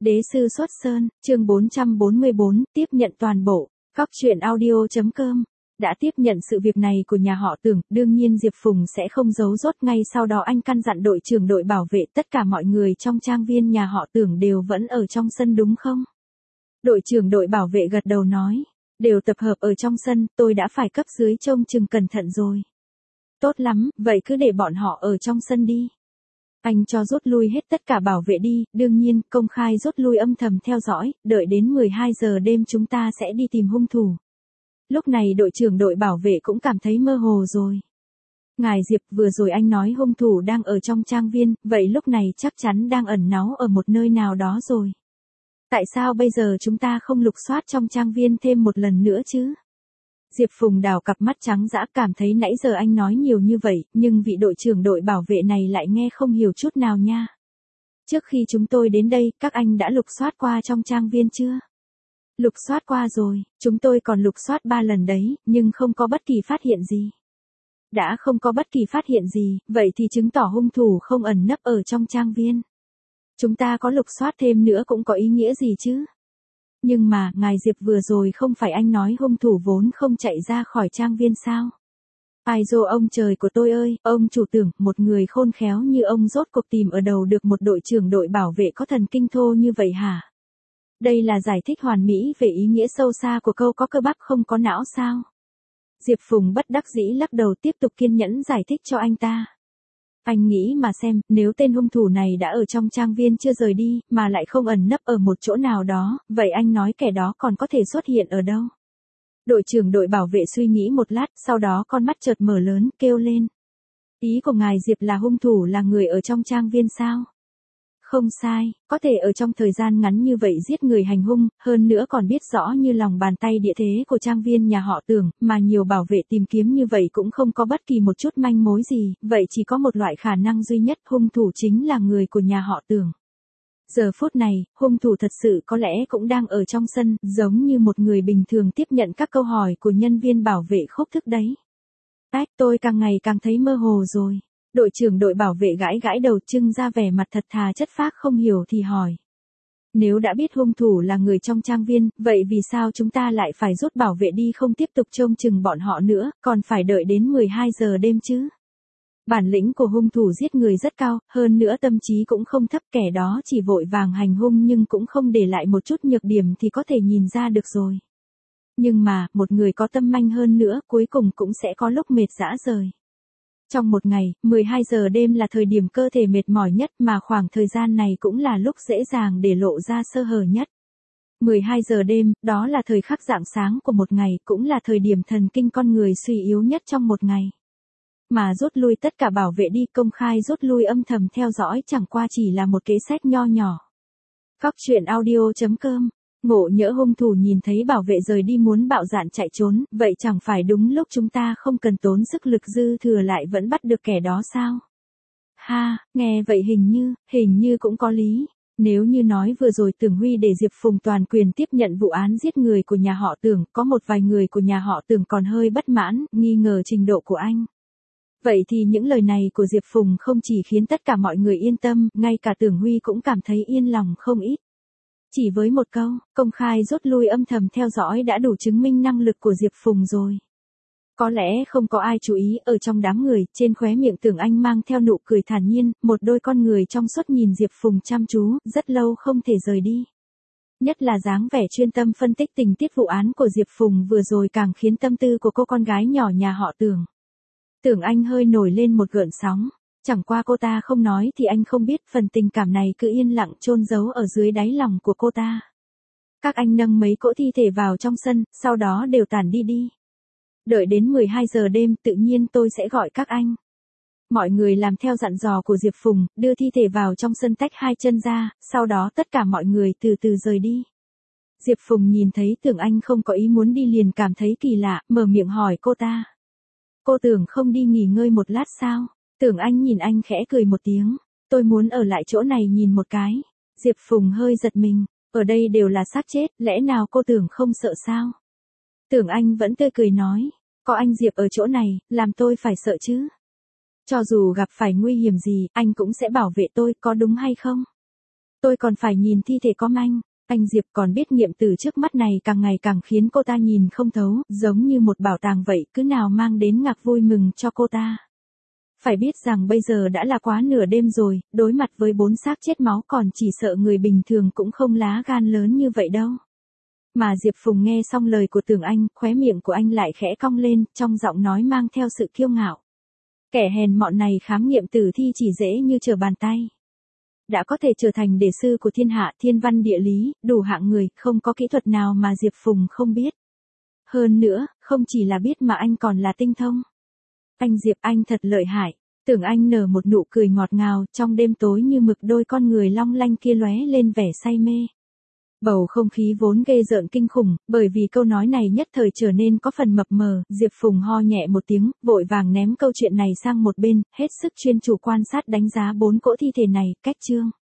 Đế sư xuất sơn, chương 444, tiếp nhận toàn bộ. Góc truyện audio.com đã tiếp nhận sự việc này của nhà họ Tưởng, đương nhiên Diệp Phùng sẽ không giấu giốt, ngay sau đó anh căn dặn đội trưởng đội bảo vệ tất cả mọi người trong trang viên nhà họ Tưởng đều vẫn ở trong sân đúng không? Đội trưởng đội bảo vệ gật đầu nói, đều tập hợp ở trong sân, tôi đã phải cấp dưới trông chừng cẩn thận rồi. Tốt lắm, vậy cứ để bọn họ ở trong sân đi. Anh cho rút lui hết tất cả bảo vệ đi, đương nhiên, công khai rút lui âm thầm theo dõi, đợi đến 12 giờ đêm chúng ta sẽ đi tìm hung thủ. Lúc này đội trưởng đội bảo vệ cũng cảm thấy mơ hồ rồi. Ngài Diệp, vừa rồi anh nói hung thủ đang ở trong trang viên, vậy lúc này chắc chắn đang ẩn náu ở một nơi nào đó rồi. Tại sao bây giờ chúng ta không lục soát trong trang viên thêm một lần nữa chứ? Diệp Phùng đào cặp mắt trắng dã, cảm thấy nãy giờ anh nói nhiều như vậy, nhưng vị đội trưởng đội bảo vệ này lại nghe không hiểu chút nào nha. Trước khi chúng tôi đến đây, các anh đã lục soát qua trong trang viên chưa? Lục soát qua rồi, chúng tôi còn lục soát 3 lần đấy, nhưng không có bất kỳ phát hiện gì. Đã không có bất kỳ phát hiện gì, vậy thì chứng tỏ hung thủ không ẩn nấp ở trong trang viên. Chúng ta có lục soát thêm nữa cũng có ý nghĩa gì chứ? Nhưng mà, ngài Diệp, vừa rồi không phải anh nói hung thủ vốn không chạy ra khỏi trang viên sao? Ai dô ông trời của tôi ơi, ông chủ Tưởng, một người khôn khéo như ông rốt cuộc tìm ở đầu được một đội trưởng đội bảo vệ có thần kinh thô như vậy hả? Đây là giải thích hoàn mỹ về ý nghĩa sâu xa của câu có cơ bắp không có não sao? Diệp Phùng bất đắc dĩ lắc đầu, tiếp tục kiên nhẫn giải thích cho anh ta. Anh nghĩ mà xem, nếu tên hung thủ này đã ở trong trang viên chưa rời đi, mà lại không ẩn nấp ở một chỗ nào đó, vậy anh nói kẻ đó còn có thể xuất hiện ở đâu? Đội trưởng đội bảo vệ suy nghĩ một lát, sau đó con mắt chợt mở lớn, kêu lên. Ý của ngài Diệp là hung thủ là người ở trong trang viên sao? Không sai, có thể ở trong thời gian ngắn như vậy giết người hành hung, hơn nữa còn biết rõ như lòng bàn tay địa thế của trang viên nhà họ Tưởng, mà nhiều bảo vệ tìm kiếm như vậy cũng không có bất kỳ một chút manh mối gì, vậy chỉ có một loại khả năng duy nhất, hung thủ chính là người của nhà họ Tưởng. Giờ phút này, hung thủ thật sự có lẽ cũng đang ở trong sân, giống như một người bình thường tiếp nhận các câu hỏi của nhân viên bảo vệ khúc thức đấy. Tôi càng ngày càng thấy mơ hồ rồi. Đội trưởng đội bảo vệ gãi gãi đầu, trưng ra vẻ mặt thật thà chất phác không hiểu thì hỏi. Nếu đã biết hung thủ là người trong trang viên, vậy vì sao chúng ta lại phải rút bảo vệ đi, không tiếp tục trông chừng bọn họ nữa, còn phải đợi đến 12 giờ đêm chứ? Bản lĩnh của hung thủ giết người rất cao, hơn nữa tâm trí cũng không thấp, kẻ đó chỉ vội vàng hành hung nhưng cũng không để lại một chút nhược điểm thì có thể nhìn ra được rồi. Nhưng mà, một người có tâm manh hơn nữa, cuối cùng cũng sẽ có lúc mệt rã rời. Trong một ngày, 12 giờ đêm là thời điểm cơ thể mệt mỏi nhất, mà khoảng thời gian này cũng là lúc dễ dàng để lộ ra sơ hở nhất. 12 giờ đêm, đó là thời khắc rạng sáng của một ngày, cũng là thời điểm thần kinh con người suy yếu nhất trong một ngày. Mà rút lui tất cả bảo vệ đi, công khai rút lui âm thầm theo dõi chẳng qua chỉ là một kế sách nho nhỏ. Góc truyện audio.com Ngộ nhỡ hung thủ nhìn thấy bảo vệ rời đi muốn bạo dạn chạy trốn, vậy chẳng phải đúng lúc chúng ta không cần tốn sức lực dư thừa lại vẫn bắt được kẻ đó sao? Ha, nghe vậy hình như cũng có lý. Nếu như nói vừa rồi Tưởng Huy để Diệp Phùng toàn quyền tiếp nhận vụ án giết người của nhà họ Tưởng, có một vài người của nhà họ Tưởng còn hơi bất mãn, nghi ngờ trình độ của anh. Vậy thì những lời này của Diệp Phùng không chỉ khiến tất cả mọi người yên tâm, ngay cả Tưởng Huy cũng cảm thấy yên lòng không ít. Chỉ với một câu, công khai rút lui âm thầm theo dõi đã đủ chứng minh năng lực của Diệp Phùng rồi. Có lẽ không có ai chú ý, ở trong đám người, trên khóe miệng Tưởng Anh mang theo nụ cười thản nhiên, một đôi con người trong suốt nhìn Diệp Phùng chăm chú, rất lâu không thể rời đi. Nhất là dáng vẻ chuyên tâm phân tích tình tiết vụ án của Diệp Phùng vừa rồi càng khiến tâm tư của cô con gái nhỏ nhà họ Tưởng. Tưởng Anh hơi nổi lên một gợn sóng. Chẳng qua cô ta không nói thì anh không biết, phần tình cảm này cứ yên lặng chôn giấu ở dưới đáy lòng của cô ta. Các anh nâng mấy cỗ thi thể vào trong sân, sau đó đều tản đi đi. Đợi đến 12 giờ đêm tự nhiên tôi sẽ gọi các anh. Mọi người làm theo dặn dò của Diệp Phùng, đưa thi thể vào trong sân tách hai chân ra, sau đó tất cả mọi người từ từ rời đi. Diệp Phùng nhìn thấy Tưởng Anh không có ý muốn đi liền cảm thấy kỳ lạ, mở miệng hỏi cô ta. Cô Tưởng không đi nghỉ ngơi một lát sao? Tưởng Anh nhìn anh khẽ cười một tiếng. Tôi muốn ở lại chỗ này nhìn một cái. Diệp Phùng hơi giật mình. Ở đây đều là xác chết, lẽ nào cô Tưởng không sợ sao? Tưởng Anh vẫn tươi cười nói. Có anh Diệp ở chỗ này, làm tôi phải sợ chứ? Cho dù gặp phải nguy hiểm gì, anh cũng sẽ bảo vệ tôi, có đúng hay không? Tôi còn phải nhìn thi thể có manh. Anh Diệp còn biết nghiệm tử trước mắt này càng ngày càng khiến cô ta nhìn không thấu, giống như một bảo tàng vậy, cứ nào mang đến ngạc vui mừng cho cô ta. Phải biết rằng bây giờ đã là quá nửa đêm rồi, đối mặt với 4 xác chết máu còn chỉ sợ người bình thường cũng không lá gan lớn như vậy đâu. Mà Diệp Phùng nghe xong lời của Tưởng Anh, khóe miệng của anh lại khẽ cong lên, trong giọng nói mang theo sự kiêu ngạo. Kẻ hèn mọn này khám nghiệm tử thi chỉ dễ như trở bàn tay. Đã có thể trở thành đề sư của thiên hạ, thiên văn địa lý, đủ hạng người, không có kỹ thuật nào mà Diệp Phùng không biết. Hơn nữa, không chỉ là biết mà anh còn là tinh thông. Anh Diệp, anh thật lợi hại. Tưởng Anh nở một nụ cười ngọt ngào, trong đêm tối như mực đôi con người long lanh kia lóe lên vẻ say mê. Bầu không khí vốn ghê rợn kinh khủng, bởi vì câu nói này nhất thời trở nên có phần mập mờ, Diệp Phùng ho nhẹ một tiếng, vội vàng ném câu chuyện này sang một bên, hết sức chuyên chủ quan sát đánh giá 4 cỗ thi thể này, cách chương.